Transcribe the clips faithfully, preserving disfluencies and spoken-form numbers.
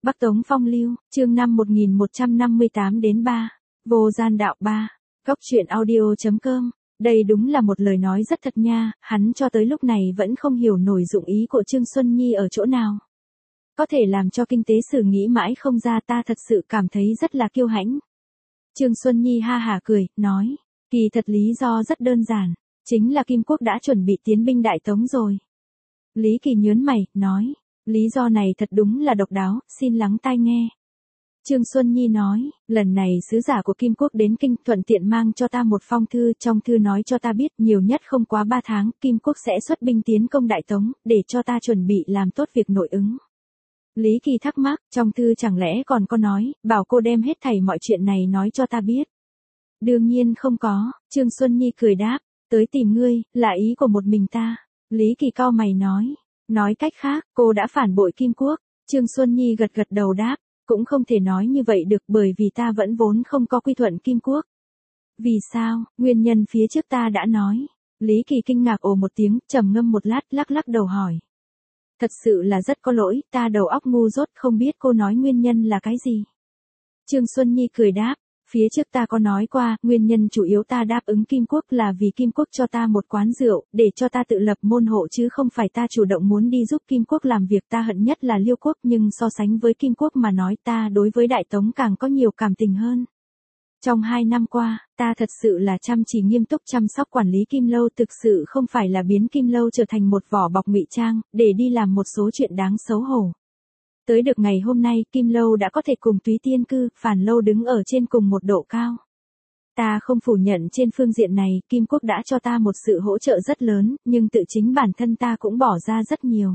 Bắc Tống Phong Lưu, chương năm một nghìn một trăm năm mươi tám đến ba. Vô gian đạo ba. Góc truyện audio.com. Đây đúng là một lời nói rất thật nha, hắn cho tới lúc này vẫn không hiểu nổi dụng ý của Trương Xuân Nhi ở chỗ nào. Có thể làm cho kinh tế sử nghĩ mãi không ra, ta thật sự cảm thấy rất là kiêu hãnh. Trương Xuân Nhi ha hả cười, nói, kỳ thật lý do rất đơn giản, chính là Kim Quốc đã chuẩn bị tiến binh Đại Tống rồi. Lý Kỳ nhớn mày, nói, lý do này thật đúng là độc đáo, xin lắng tai nghe. Trương Xuân Nhi nói, lần này sứ giả của Kim Quốc đến Kinh thuận tiện mang cho ta một phong thư, trong thư nói cho ta biết nhiều nhất không quá ba tháng, Kim Quốc sẽ xuất binh tiến công Đại Tống, để cho ta chuẩn bị làm tốt việc nội ứng. Lý Kỳ thắc mắc, trong thư chẳng lẽ còn có nói, bảo cô đem hết thảy mọi chuyện này nói cho ta biết. Đương nhiên không có, Trương Xuân Nhi cười đáp, tới tìm ngươi, là ý của một mình ta. Lý Kỳ cau mày nói, nói cách khác, cô đã phản bội Kim Quốc. Trương Xuân Nhi gật gật đầu đáp, cũng không thể nói như vậy được bởi vì ta vẫn vốn không có quy thuận Kim Quốc. Vì sao, nguyên nhân phía trước ta đã nói. Lý Kỳ kinh ngạc ồ một tiếng, trầm ngâm một lát, lắc lắc đầu hỏi. Thật sự là rất có lỗi, ta đầu óc ngu dốt không biết cô nói nguyên nhân là cái gì. Trương Xuân Nhi cười đáp, phía trước ta có nói qua, nguyên nhân chủ yếu ta đáp ứng Kim Quốc là vì Kim Quốc cho ta một quán rượu, để cho ta tự lập môn hộ chứ không phải ta chủ động muốn đi giúp Kim Quốc làm việc. Ta hận nhất là Liêu Quốc, nhưng so sánh với Kim Quốc mà nói, ta đối với Đại Tống càng có nhiều cảm tình hơn. Trong hai năm qua, ta thật sự là chăm chỉ nghiêm túc chăm sóc quản lý Kim Lâu, thực sự không phải là biến Kim Lâu trở thành một vỏ bọc ngụy trang, để đi làm một số chuyện đáng xấu hổ. Tới được ngày hôm nay, Kim Lâu đã có thể cùng Túy Tiên Cư, Phản Lâu đứng ở trên cùng một độ cao. Ta không phủ nhận trên phương diện này, Kim Quốc đã cho ta một sự hỗ trợ rất lớn, nhưng tự chính bản thân ta cũng bỏ ra rất nhiều.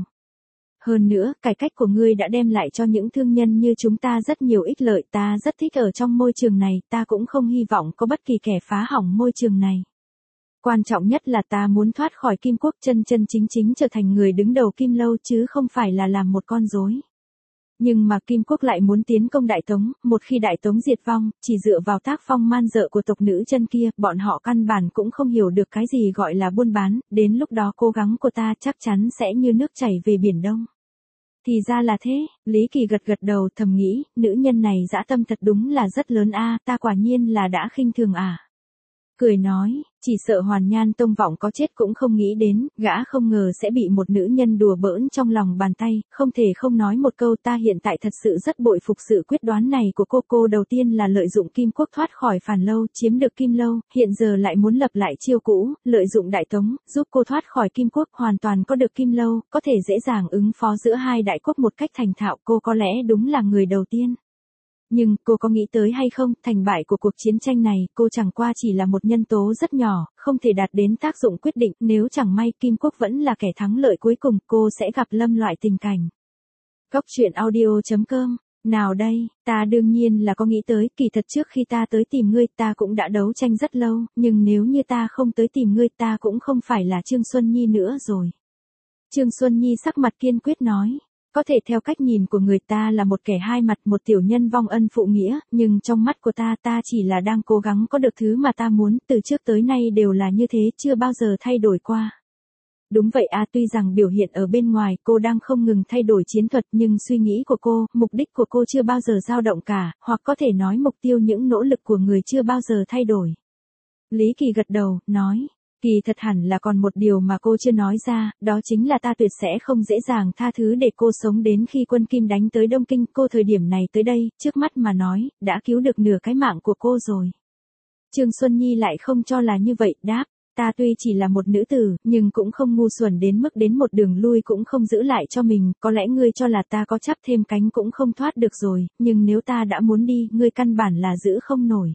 Hơn nữa, cải cách của ngươi đã đem lại cho những thương nhân như chúng ta rất nhiều ích lợi, ta rất thích ở trong môi trường này, ta cũng không hy vọng có bất kỳ kẻ phá hỏng môi trường này. Quan trọng nhất là ta muốn thoát khỏi Kim Quốc, chân chân chính chính trở thành người đứng đầu Kim Lâu chứ không phải là làm một con rối. Nhưng mà Kim Quốc lại muốn tiến công Đại Tống, một khi Đại Tống diệt vong, chỉ dựa vào tác phong man dợ của tộc nữ chân kia, bọn họ căn bản cũng không hiểu được cái gì gọi là buôn bán, đến lúc đó cố gắng của ta chắc chắn sẽ như nước chảy về Biển Đông. Thì ra là thế, Lý Kỳ gật gật đầu thầm nghĩ, nữ nhân này dã tâm thật đúng là rất lớn a, ta quả nhiên là đã khinh thường à. Cười nói, chỉ sợ Hoàn Nhan Tông Vọng có chết cũng không nghĩ đến, gã không ngờ sẽ bị một nữ nhân đùa bỡn trong lòng bàn tay, không thể không nói một câu, ta hiện tại thật sự rất bội phục sự quyết đoán này của cô. Cô đầu tiên là lợi dụng Kim Quốc thoát khỏi Phản Lâu, chiếm được Kim Lâu, hiện giờ lại muốn lập lại chiêu cũ, lợi dụng Đại Tống, giúp cô thoát khỏi Kim Quốc, hoàn toàn có được Kim Lâu, có thể dễ dàng ứng phó giữa hai đại quốc một cách thành thạo, cô có lẽ đúng là người đầu tiên. Nhưng, cô có nghĩ tới hay không, thành bại của cuộc chiến tranh này, cô chẳng qua chỉ là một nhân tố rất nhỏ, không thể đạt đến tác dụng quyết định, nếu chẳng may Kim Quốc vẫn là kẻ thắng lợi cuối cùng, cô sẽ gặp lâm loại tình cảnh. Góc truyện audio.com. Nào đây, ta đương nhiên là có nghĩ tới, kỳ thật trước khi ta tới tìm ngươi, ta cũng đã đấu tranh rất lâu, nhưng nếu như ta không tới tìm ngươi, ta cũng không phải là Trương Xuân Nhi nữa rồi. Trương Xuân Nhi sắc mặt kiên quyết nói. Có thể theo cách nhìn của người ta là một kẻ hai mặt, một tiểu nhân vong ân phụ nghĩa, nhưng trong mắt của ta, ta chỉ là đang cố gắng có được thứ mà ta muốn, từ trước tới nay đều là như thế, chưa bao giờ thay đổi qua. Đúng vậy à, tuy rằng biểu hiện ở bên ngoài, cô đang không ngừng thay đổi chiến thuật, nhưng suy nghĩ của cô, mục đích của cô chưa bao giờ dao động cả, hoặc có thể nói mục tiêu những nỗ lực của người chưa bao giờ thay đổi. Lý Kỳ gật đầu, nói. Kỳ thật hẳn là còn một điều mà cô chưa nói ra, đó chính là ta tuyệt sẽ không dễ dàng tha thứ để cô sống đến khi quân Kim đánh tới Đông Kinh. Cô thời điểm này tới đây, trước mắt mà nói, đã cứu được nửa cái mạng của cô rồi. Trương Xuân Nhi lại không cho là như vậy, đáp, ta tuy chỉ là một nữ tử, nhưng cũng không ngu xuẩn đến mức đến một đường lui cũng không giữ lại cho mình, có lẽ ngươi cho là ta có chắp thêm cánh cũng không thoát được rồi, nhưng nếu ta đã muốn đi, ngươi căn bản là giữ không nổi.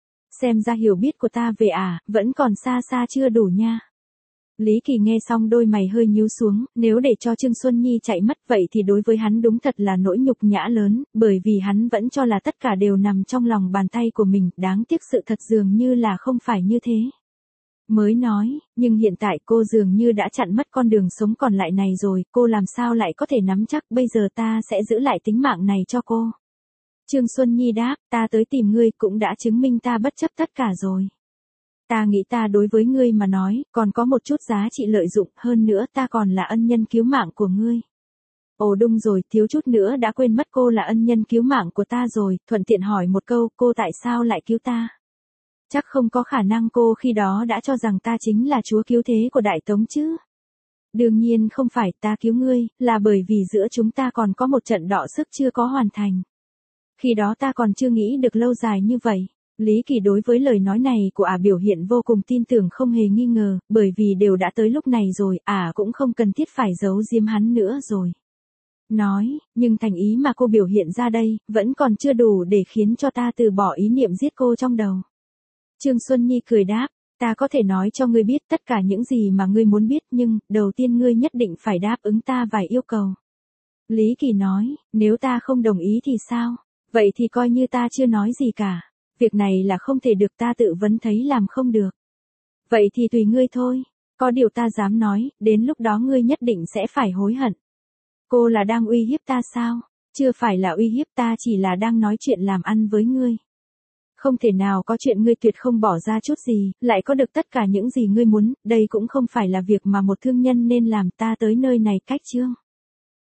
Xem ra hiểu biết của ta về à, vẫn còn xa xa chưa đủ nha. Lý Kỳ nghe xong đôi mày hơi nhíu xuống, nếu để cho Trương Xuân Nhi chạy mất vậy thì đối với hắn đúng thật là nỗi nhục nhã lớn, bởi vì hắn vẫn cho là tất cả đều nằm trong lòng bàn tay của mình, đáng tiếc sự thật dường như là không phải như thế. Mới nói, nhưng hiện tại cô dường như đã chặn mất con đường sống còn lại này rồi, cô làm sao lại có thể nắm chắc, bây giờ ta sẽ giữ lại tính mạng này cho cô. Trương Xuân Nhi đáp, ta tới tìm ngươi cũng đã chứng minh ta bất chấp tất cả rồi. Ta nghĩ ta đối với ngươi mà nói, còn có một chút giá trị lợi dụng, hơn nữa ta còn là ân nhân cứu mạng của ngươi. Ồ đúng rồi, thiếu chút nữa đã quên mất cô là ân nhân cứu mạng của ta rồi, thuận tiện hỏi một câu, cô tại sao lại cứu ta? Chắc không có khả năng cô khi đó đã cho rằng ta chính là chúa cứu thế của Đại Tống chứ? Đương nhiên không phải, ta cứu ngươi, là bởi vì giữa chúng ta còn có một trận đọ sức chưa có hoàn thành. Khi đó ta còn chưa nghĩ được lâu dài như vậy. Lý Kỳ đối với lời nói này của ả biểu hiện vô cùng tin tưởng không hề nghi ngờ, bởi vì đều đã tới lúc này rồi, ả cũng không cần thiết phải giấu giếm hắn nữa rồi. Nói, nhưng thành ý mà cô biểu hiện ra đây, vẫn còn chưa đủ để khiến cho ta từ bỏ ý niệm giết cô trong đầu. Trương Xuân Nhi cười đáp, ta có thể nói cho ngươi biết tất cả những gì mà ngươi muốn biết nhưng, đầu tiên ngươi nhất định phải đáp ứng ta vài yêu cầu. Lý Kỳ nói, nếu ta không đồng ý thì sao? Vậy thì coi như ta chưa nói gì cả. Việc này là không thể được, ta tự vấn thấy làm không được. Vậy thì tùy ngươi thôi. Có điều ta dám nói, đến lúc đó ngươi nhất định sẽ phải hối hận. Cô là đang uy hiếp ta sao? Chưa phải là uy hiếp, ta chỉ là đang nói chuyện làm ăn với ngươi. Không thể nào có chuyện ngươi tuyệt không bỏ ra chút gì, lại có được tất cả những gì ngươi muốn, đây cũng không phải là việc mà một thương nhân nên làm. Ta tới nơi này cách chương.